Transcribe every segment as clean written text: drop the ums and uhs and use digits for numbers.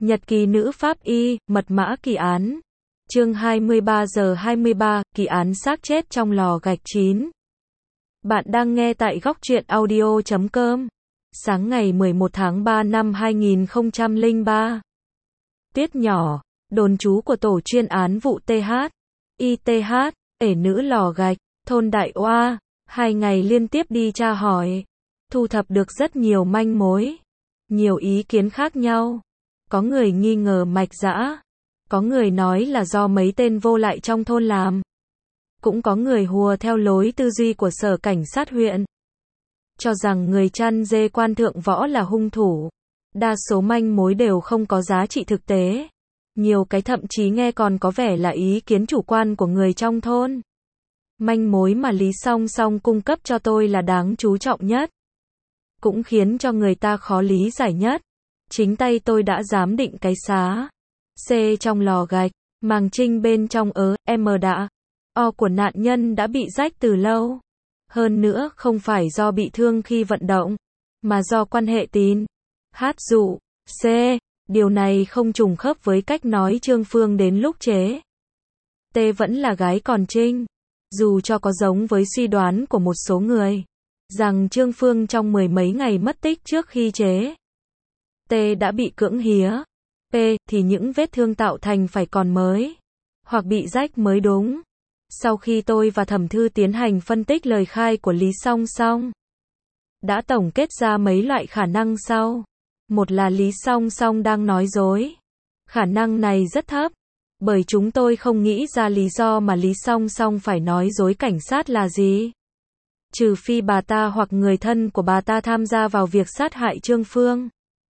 Nhật ký nữ pháp y, mật mã kỳ án. Chương 23 giờ 23, kỳ án xác chết trong lò gạch 9. Bạn đang nghe tại góc truyện audio.com. Sáng ngày 11 tháng 3 năm 2003. Tuyết nhỏ, đồn trú của tổ chuyên án vụ TH, ITH, ể nữ lò gạch, thôn Đại Oa, 2 ngày liên tiếp đi tra hỏi, thu thập được rất nhiều manh mối, nhiều ý kiến khác nhau. Có người nghi ngờ Mạch Dã, có người nói là do mấy tên vô lại trong thôn làm. Cũng có người hùa theo lối tư duy của sở cảnh sát huyện, cho rằng người chăn dê Quan Thượng Võ là hung thủ. Đa số manh mối đều không có giá trị thực tế. Nhiều cái thậm chí nghe còn có vẻ là ý kiến chủ quan của người trong thôn. Manh mối mà Lý Song Song cung cấp cho tôi là đáng chú trọng nhất, cũng khiến cho người ta khó lý giải nhất. Chính tay tôi đã giám định cái xá C trong lò gạch, màng trinh bên trong M đã O của nạn nhân đã bị rách từ lâu. Hơn nữa không phải do bị thương khi vận động, mà do quan hệ tín dụ C. Điều này không trùng khớp với cách nói Trương Phương đến lúc chế T vẫn là gái còn Trinh. Dù cho có giống với suy đoán của một số người rằng Trương Phương trong 10 mấy ngày mất tích trước khi chế T đã bị cưỡng hía P, thì những vết thương tạo thành phải còn mới, hoặc bị rách mới đúng. Sau khi tôi và Thẩm Thư tiến hành phân tích lời khai của Lý Song Song, đã tổng kết ra mấy loại khả năng sau. Một là Lý Song Song đang nói dối. Khả năng này rất thấp, bởi chúng tôi không nghĩ ra lý do mà Lý Song Song phải nói dối cảnh sát là gì. Trừ phi bà ta hoặc người thân của bà ta tham gia vào việc sát hại Trương Phương,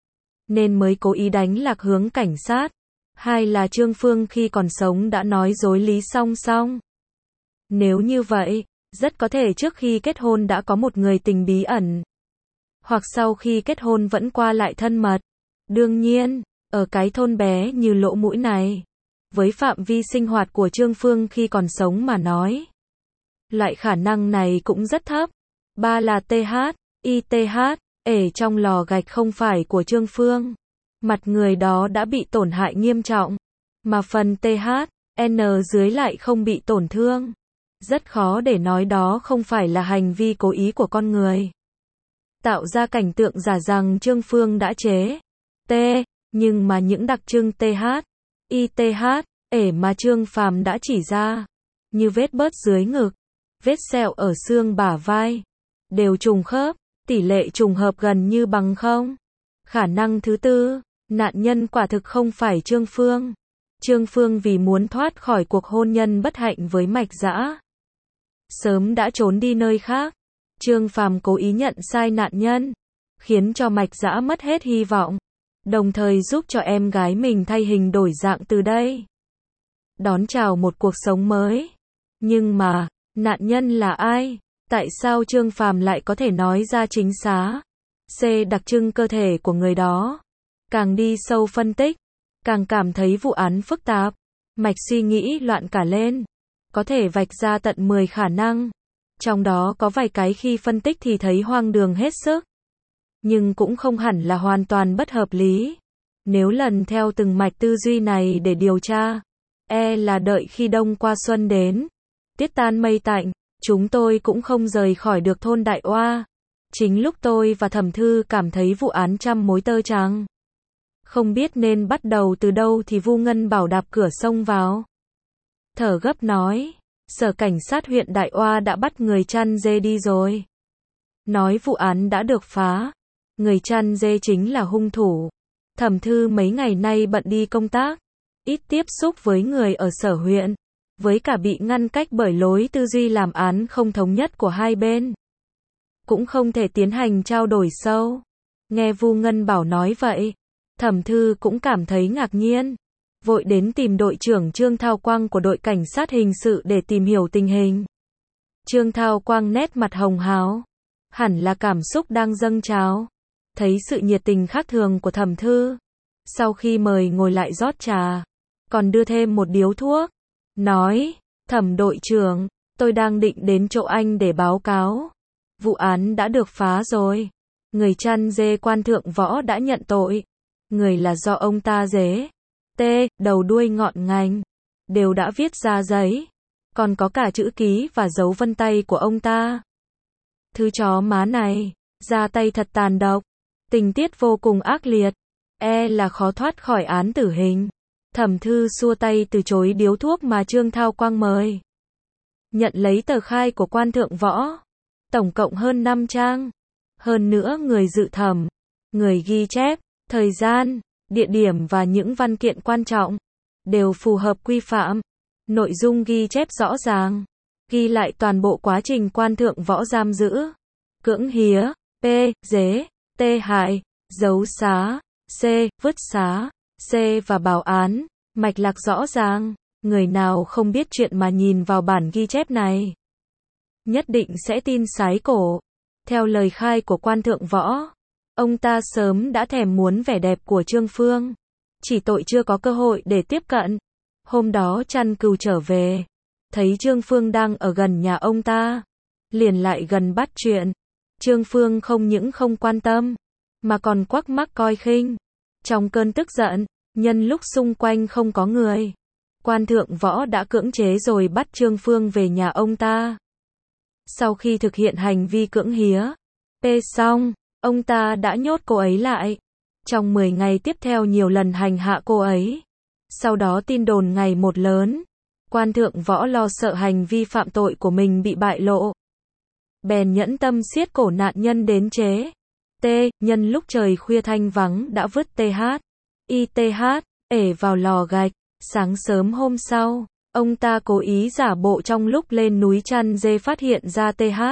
nên mới cố ý đánh lạc hướng cảnh sát. Hai là Trương Phương khi còn sống đã nói dối Lý Song Song. Nếu như vậy, rất có thể trước khi kết hôn đã có một người tình bí ẩn, hoặc sau khi kết hôn vẫn qua lại thân mật. Đương nhiên, ở cái thôn bé như lỗ mũi này, với phạm vi sinh hoạt của Trương Phương khi còn sống mà nói, loại khả năng này cũng rất thấp. Ba là TH, ITH, ể trong lò gạch không phải của Trương Phương. Mặt người đó đã bị tổn hại nghiêm trọng, mà phần TH, N dưới lại không bị tổn thương. Rất khó để nói đó không phải là hành vi cố ý của con người, tạo ra cảnh tượng giả rằng Trương Phương đã chế T. Nhưng mà những đặc trưng TH, ITH, ể mà Trương Phàm đã chỉ ra, như vết bớt dưới ngực, vết sẹo ở xương bả vai, đều trùng khớp, tỷ lệ trùng hợp gần như bằng không. Khả năng thứ tư, nạn nhân quả thực không phải Trương Phương. Trương Phương vì muốn thoát khỏi cuộc hôn nhân bất hạnh với Mạch Dã, sớm đã trốn đi nơi khác. Trương Phàm cố ý nhận sai nạn nhân, khiến cho Mạch Dã mất hết hy vọng, đồng thời giúp cho em gái mình thay hình đổi dạng từ đây, đón chào một cuộc sống mới. Nhưng mà, nạn nhân là ai? Tại sao Trương Phàm lại có thể nói ra chính xác C đặc trưng cơ thể của người đó? Càng đi sâu phân tích, càng cảm thấy vụ án phức tạp, mạch suy nghĩ loạn cả lên. Có thể vạch ra tận 10 khả năng. Trong đó có vài cái khi phân tích thì thấy hoang đường hết sức, nhưng cũng không hẳn là hoàn toàn bất hợp lý. Nếu lần theo từng mạch tư duy này để điều tra, là đợi khi đông qua xuân đến, tiết tan mây tạnh, chúng tôi cũng không rời khỏi được thôn Đại Oa. Chính lúc tôi và Thẩm Thư cảm thấy vụ án trăm mối tơ trắng, không biết nên bắt đầu từ đâu thì Vu Ngân Bảo đạp cửa xông vào, thở gấp nói, sở cảnh sát huyện Đại Oa đã bắt người chăn dê đi rồi. Nói vụ án đã được phá, người chăn dê chính là hung thủ. Thẩm Thư mấy ngày nay bận đi công tác, ít tiếp xúc với người ở sở huyện, với cả bị ngăn cách bởi lối tư duy làm án không thống nhất của hai bên, cũng không thể tiến hành trao đổi sâu. Nghe Vu Ngân Bảo nói vậy, Thẩm Thư cũng cảm thấy ngạc nhiên, vội đến tìm đội trưởng Trương Thao Quang của đội cảnh sát hình sự để tìm hiểu tình hình. Trương Thao Quang nét mặt hồng hào, hẳn là cảm xúc đang dâng trào, thấy sự nhiệt tình khác thường của Thẩm Thư. Sau khi mời ngồi lại rót trà, còn đưa thêm một điếu thuốc, nói, Thẩm đội trưởng, tôi đang định đến chỗ anh để báo cáo. Vụ án đã được phá rồi. Người chăn dê Quan Thượng Võ đã nhận tội. người là do ông ta dế. T, đầu đuôi ngọn ngành, đều đã viết ra giấy. Còn có cả chữ ký và dấu vân tay của ông ta. Thứ chó má này, ra tay thật tàn độc, tình tiết vô cùng ác liệt, là khó thoát khỏi án tử hình. Thẩm Thư xua tay từ chối điếu thuốc mà Trương Thao Quang mời. Nhận lấy tờ khai của quan thượng võ, tổng cộng hơn 5 trang. Hơn nữa người dự thẩm, người ghi chép, thời gian, địa điểm và những văn kiện quan trọng, đều phù hợp quy phạm. Nội dung ghi chép rõ ràng, ghi lại toàn bộ quá trình quan thượng võ giam giữ, cưỡng hía, P, dế, T hại, giấu xá, C, vứt xá, C và báo án, mạch lạc rõ ràng. Người nào không biết chuyện mà nhìn vào bản ghi chép này, nhất định sẽ tin sái cổ. Theo lời khai của quan thượng võ, ông ta sớm đã thèm muốn vẻ đẹp của Trương Phương, chỉ tội chưa có cơ hội để tiếp cận. Hôm đó chăn cừu trở về, thấy Trương Phương đang ở gần nhà ông ta, liền lại gần bắt chuyện. Trương Phương không những không quan tâm, mà còn quắc mắc coi khinh. Trong cơn tức giận, nhân lúc xung quanh không có người, quan thượng võ đã cưỡng chế rồi bắt Trương Phương về nhà ông ta. Sau khi thực hiện hành vi cưỡng hía, P xong, ông ta đã nhốt cô ấy lại. Trong 10 ngày tiếp theo nhiều lần hành hạ cô ấy. Sau đó tin đồn ngày một lớn. Quan thượng võ lo sợ hành vi phạm tội của mình bị bại lộ, bèn nhẫn tâm siết cổ nạn nhân đến chế. T, nhân lúc trời khuya thanh vắng đã vứt TH, ITH, ể vào lò gạch. Sáng sớm hôm sau, ông ta cố ý giả bộ trong lúc lên núi chăn dê phát hiện ra TH,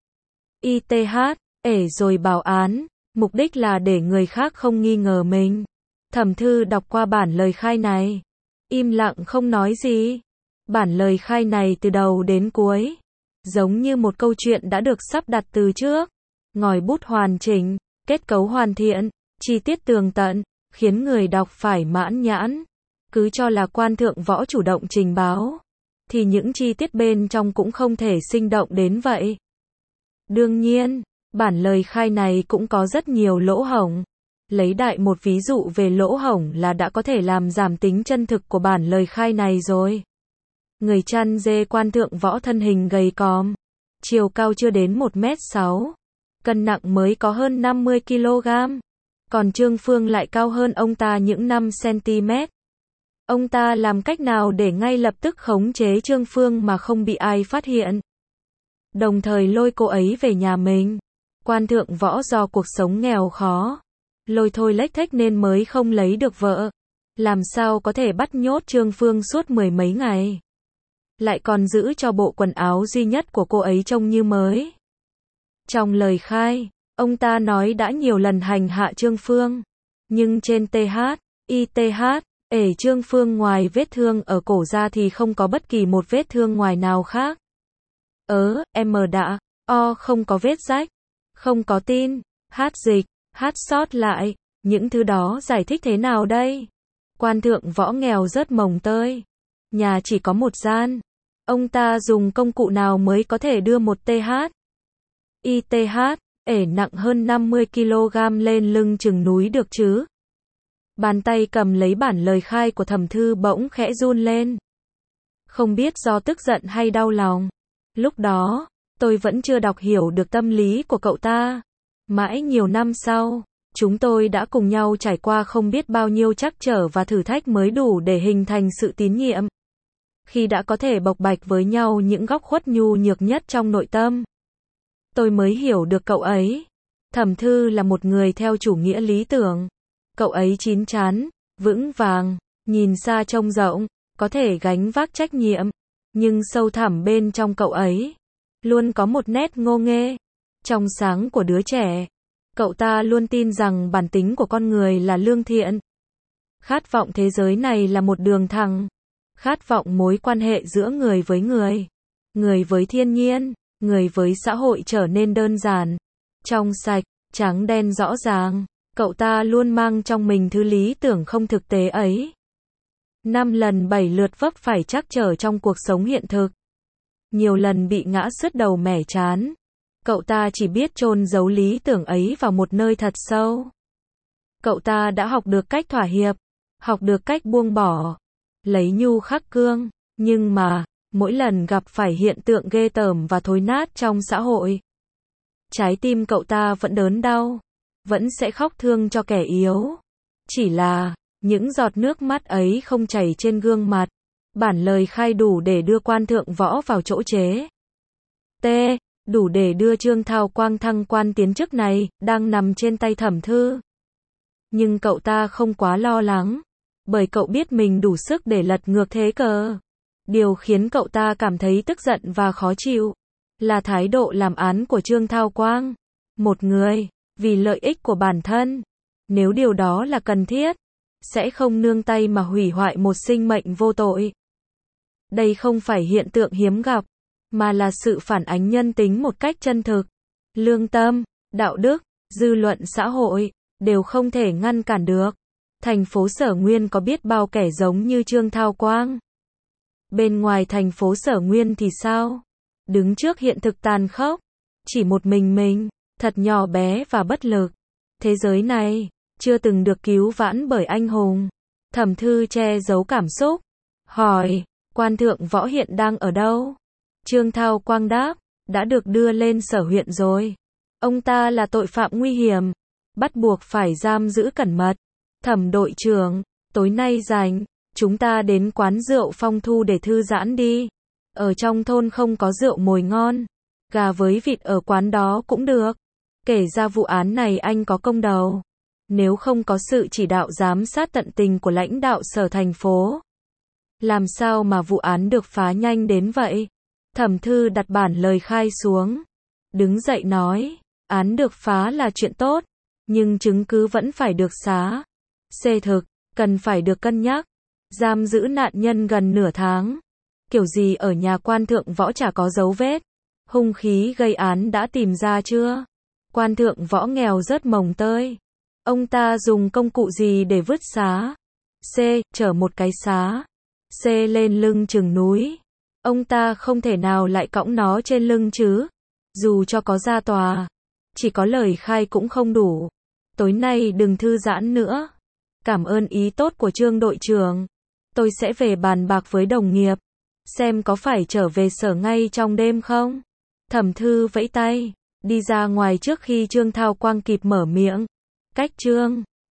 ITH, ể rồi báo án, mục đích là để người khác không nghi ngờ mình. Thẩm Thư đọc qua bản lời khai này, im lặng không nói gì. Bản lời khai này từ đầu đến cuối, giống như một câu chuyện đã được sắp đặt từ trước. Ngòi bút hoàn chỉnh, kết cấu hoàn thiện, chi tiết tường tận, khiến người đọc phải mãn nhãn. Cứ cho là quan thượng võ chủ động trình báo, thì những chi tiết bên trong cũng không thể sinh động đến vậy. Đương nhiên, bản lời khai này cũng có rất nhiều lỗ hổng. Lấy đại một ví dụ về lỗ hổng là đã có thể làm giảm tính chân thực của bản lời khai này rồi. Người chăn dê quan thượng võ thân hình gầy còm, chiều cao chưa đến 1m6, cân nặng mới có hơn 50 kg. Còn Trương Phương lại cao hơn ông ta những 5 cm. Ông ta làm cách nào để ngay lập tức khống chế Trương Phương mà không bị ai phát hiện, đồng thời lôi cô ấy về nhà mình. Quan thượng võ do cuộc sống nghèo khó, lôi thôi lếch thếch nên mới không lấy được vợ. Làm sao có thể bắt nhốt Trương Phương suốt 10 mấy ngày, lại còn giữ cho bộ quần áo duy nhất của cô ấy trông như mới. Trong lời khai, ông ta nói đã nhiều lần hành hạ Trương Phương, nhưng trên TH, ITH, ể Trương Phương ngoài vết thương ở cổ ra thì không có bất kỳ một vết thương ngoài nào khác. M đã, O không có vết rách, không có tin, H dịch, H sót lại, những thứ đó giải thích thế nào đây? Quan thượng võ nghèo rớt mồng tơi, nhà chỉ có một gian, ông ta dùng công cụ nào mới có thể đưa một TH, ITH, ể nặng hơn 50 kg lên lưng chừng núi được chứ? Bàn tay cầm lấy bản lời khai của Thẩm Thư bỗng khẽ run lên. Không biết do tức giận hay đau lòng. Lúc đó, tôi vẫn chưa đọc hiểu được tâm lý của cậu ta. Mãi nhiều năm sau, chúng tôi đã cùng nhau trải qua không biết bao nhiêu trắc trở và thử thách mới đủ để hình thành sự tín nhiệm. Khi đã có thể bộc bạch với nhau những góc khuất nhu nhược nhất trong nội tâm, tôi mới hiểu được cậu ấy. Thẩm Thư là một người theo chủ nghĩa lý tưởng. Cậu ấy chín chắn, vững vàng, nhìn xa trông rộng, có thể gánh vác trách nhiệm. Nhưng sâu thẳm bên trong cậu ấy, luôn có một nét ngô nghê, trong sáng của đứa trẻ. Cậu ta luôn tin rằng bản tính của con người là lương thiện. Khát vọng thế giới này là một đường thẳng. Khát vọng mối quan hệ giữa người với thiên nhiên, người với xã hội trở nên đơn giản, trong sạch, trắng đen rõ ràng. Cậu ta luôn mang trong mình thứ lý tưởng không thực tế ấy. 5 lần 7 lượt vấp phải trắc trở trong cuộc sống hiện thực. Nhiều lần bị ngã sứt đầu mẻ trán. Cậu ta chỉ biết chôn giấu lý tưởng ấy vào một nơi thật sâu. Cậu ta đã học được cách thỏa hiệp, học được cách buông bỏ, lấy nhu khắc cương, nhưng mà, mỗi lần gặp phải hiện tượng ghê tởm và thối nát trong xã hội, trái tim cậu ta vẫn đớn đau, vẫn sẽ khóc thương cho kẻ yếu. Chỉ là, những giọt nước mắt ấy không chảy trên gương mặt, bản lời khai đủ để đưa quan thượng võ vào chỗ chế. T. Đủ để đưa Trương Thao Quang thăng quan tiến chức này, đang nằm trên tay Thẩm Thư. Nhưng cậu ta không quá lo lắng, bởi cậu biết mình đủ sức để lật ngược thế cờ. Điều khiến cậu ta cảm thấy tức giận và khó chịu, là thái độ làm án của Trương Thao Quang. Một người, vì lợi ích của bản thân, nếu điều đó là cần thiết, sẽ không nương tay mà hủy hoại một sinh mệnh vô tội. Đây không phải hiện tượng hiếm gặp, mà là sự phản ánh nhân tính một cách chân thực. Lương tâm, đạo đức, dư luận xã hội, đều không thể ngăn cản được. Thành phố Sở Nguyên có biết bao kẻ giống như Trương Thao Quang. Bên ngoài thành phố Sở Nguyên thì sao? Đứng trước hiện thực tàn khốc, chỉ một mình, thật nhỏ bé và bất lực. Thế giới này, chưa từng được cứu vãn bởi anh hùng. Thẩm Thư che giấu cảm xúc, hỏi, quan thượng võ hiện đang ở đâu? Trương Thao Quang đáp, đã được đưa lên Sở huyện rồi. Ông ta là tội phạm nguy hiểm, bắt buộc phải giam giữ cẩn mật. Thẩm đội trưởng, tối nay rảnh, chúng ta đến quán rượu Phong Thu để thư giãn đi. Ở trong thôn không có rượu mồi ngon, gà với vịt ở quán đó cũng được. Kể ra vụ án này anh có công đầu. Nếu không có sự chỉ đạo giám sát tận tình của lãnh đạo sở thành phố, làm sao mà vụ án được phá nhanh đến vậy? Thẩm Thư đặt bản lời khai xuống, đứng dậy nói, án được phá là chuyện tốt, nhưng chứng cứ vẫn phải được xá. Thực, cần phải được cân nhắc. Giam giữ nạn nhân gần nửa tháng. Kiểu gì ở nhà quan thượng võ chả có dấu vết. Hung khí gây án đã tìm ra chưa? Quan thượng võ nghèo rớt mồng tơi. Ông ta dùng công cụ gì để vứt xá? Chở một cái xá. Lên lưng chừng núi. Ông ta không thể nào lại cõng nó trên lưng chứ. Dù cho có ra tòa, chỉ có lời khai cũng không đủ. Tối nay đừng thư giãn nữa. Cảm ơn ý tốt của Trương đội trưởng. Tôi sẽ về bàn bạc với đồng nghiệp, xem có phải trở về sở ngay trong đêm không. Thẩm Thư vẫy tay, đi ra ngoài trước khi Trương Thao Quang kịp mở miệng. Cách Trương